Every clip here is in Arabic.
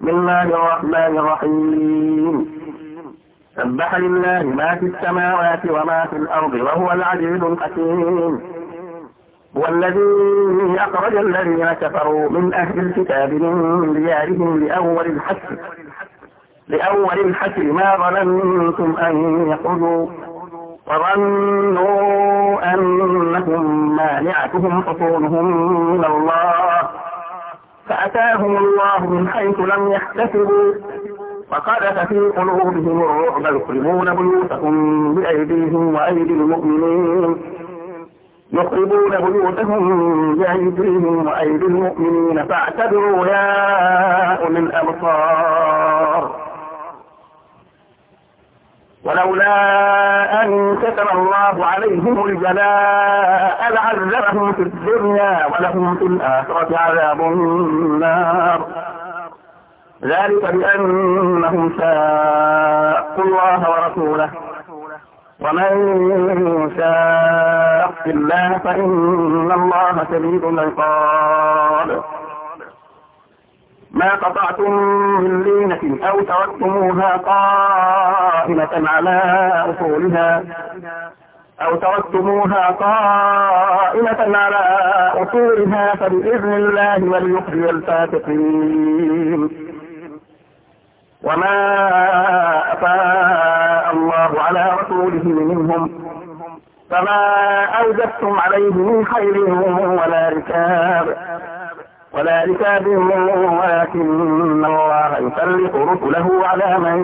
بسم الله الرحمن الرحيم. سبح لله ما في السماوات وما في الأرض وهو العزيز الحكيم. هو الذي أخرج الذين كفروا من أهل الكتاب من ديارهم لأول الحشر ما ظننتم أن يخرجوا وظنوا أنهم مانعتهم حصونهم من الله فأتاهم الله من حيث لم يحتسبوا وقذف في قلوبهم الرعب يخربون بيوتهم بأيديهم وأيدي المؤمنين فاعتبروا يا أولي الأبصار. ولولا أن كتب الله عليهم الجلاء لعذبهم في الدنيا ولهم في الآخرة عذاب النار ذلك بأنهم شاقوا الله ورسوله ومن شاق الله فإن الله شديد العقاب. ما قطعتم من لينة أو تركتموها قائمة على أصولها فبإذن الله وليخزي الفاسقين. وما أفاء الله على رسوله منهم فما أوجبتم عليه من خير ولا ركاب ولكن الله يسلط رسله على من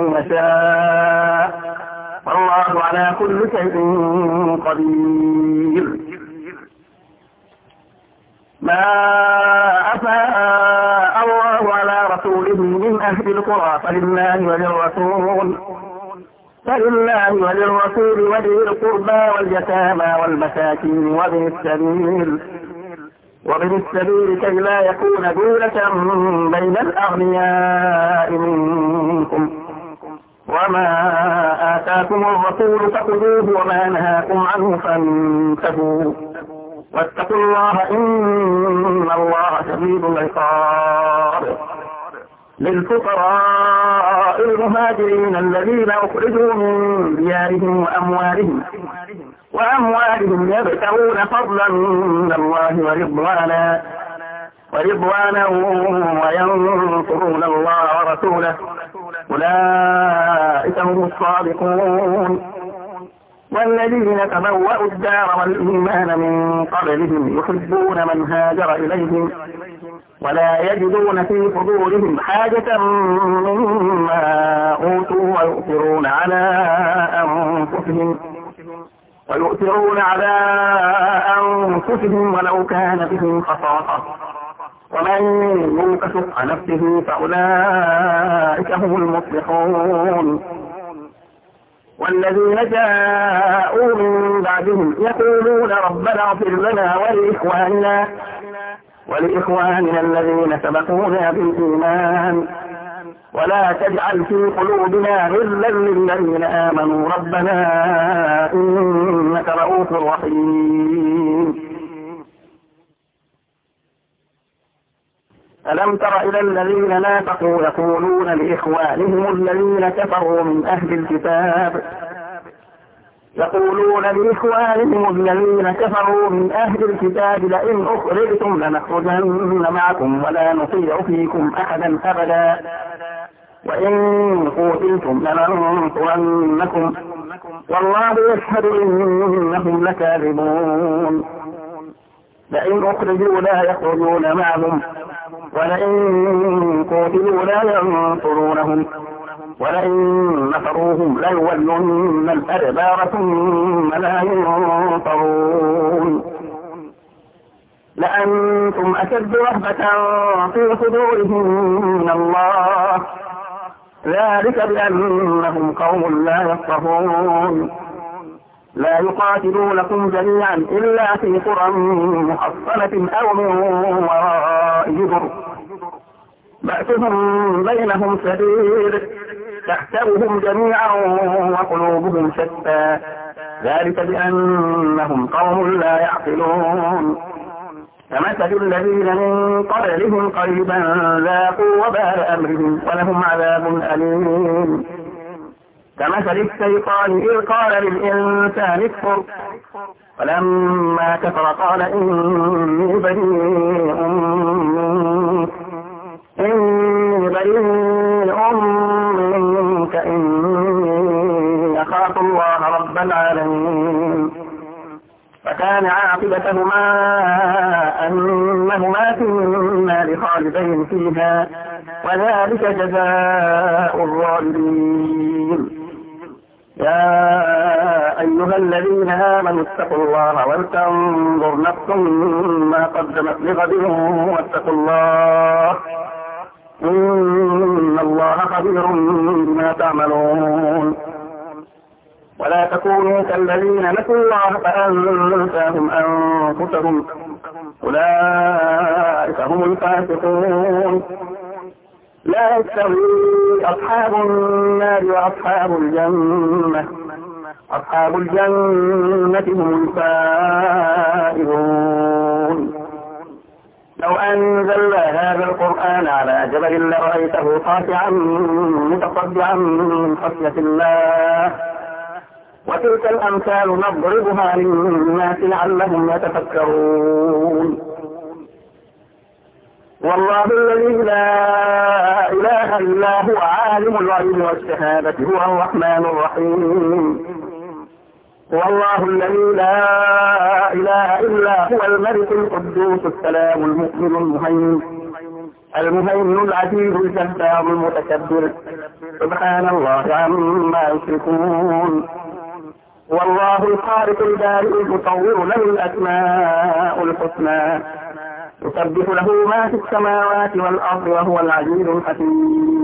يشاء والله على كل شيء قدير. ما أفاء الله على رسوله من أهل القرى فلله وللرسول وذي القربى واليتامى والمساكين وابن السبيل كي لا يكون دولة بين الأغنياء منكم وما آتاكم الرسول فخذوه وما نهاكم عنه فانتهوا واتقوا الله إن الله شديد العقاب. للفقراء المهاجرين الذين أخرجوا من ديارهم وأموالهم يبتغون فضلا من الله ورضوانا وينصرون الله ورسوله أولئك هم الصادقون. والذين تبوأوا الدار والإيمان من قبلهم يحبون من هاجر إليهم ولا يجدون في صدورهم حاجة مما أوتوا ويؤثرون على أنفسهم ولو كان بهم خصاصة ومن يوق شح نفسه فأولئك هم المفلحون. والذين جاءوا من بعدهم يقولون ربنا اغفر لنا ولإخواننا الذين سبقونا بالإيمان ولا تجعل في قلوبنا غلا للذين آمنوا ربنا إنك رؤوف رحيم. ألم تر إلى الذين نافقوا يقولون لإخوانهم الذين كفروا من أهل الكتاب لئن أخرجتم لنخرجن معكم ولا نطيع فيكم أحدا أبدا وإن قتلتم لننصرنكم والله يشهد إنهم لكاذبون. لئن أخرجوا لا يخرجون معهم ولئن قتلوا لا ينصرونهم ولئن نصروهم ليولن الأدبار ثم لا ينصرون. لأنتم أشد رهبة في صدورهم من الله ذلك بأنهم قوم لا يفقهون. لا يقاتلونكم جميعا إلا في قرى محصنة أو من وراء جدر بأسهم بينهم شديد تحسبهم جميعا وقلوبهم شتى ذلك بأنهم قوم لا يعقلون. كمثل الذين من قبلهم قريبا ذاقوا وبال أمرهم ولهم عذاب أليم. كمثل الشيطان إذ قال للإنسان اكفر فلما كفر قال إني بريء منك إني أخاف الله رب العالمين. فكان عاقبتهما أنهما في النار خالدين فيها وذلك جزاء الظالمين. يا أيها الذين آمنوا اتقوا الله ولتنظر نفس ما قدمت لغد واتقوا الله إن الله خبير بما تعملون. ولا تكونوا كالذين نسوا الله فأنساهم أنفسهم أولئك هم الفاسقون. لا يستوي أصحاب النار وأصحاب الجنة أصحاب الجنة هم الفائزون. لو أنزلنا هذا القرآن على جبل لرأيته خاشعا متصدعا من خشية الله وتلك الأمثال نضربها للناس لعلهم يتفكرون. والله الذي لا إله إلا هو عالم الغيب والشهادة هو الرحمن الرحيم. والله الذي لا إله إلا هو الملك القدوس السلام المؤمن المهيمن العزيز الجبار المتكبر سبحان الله عما يشركون. والله الخالق البارئ المصور له الأسماء الحسنى يسبح له ما في السماوات والأرض وهو العزيز الحكيم.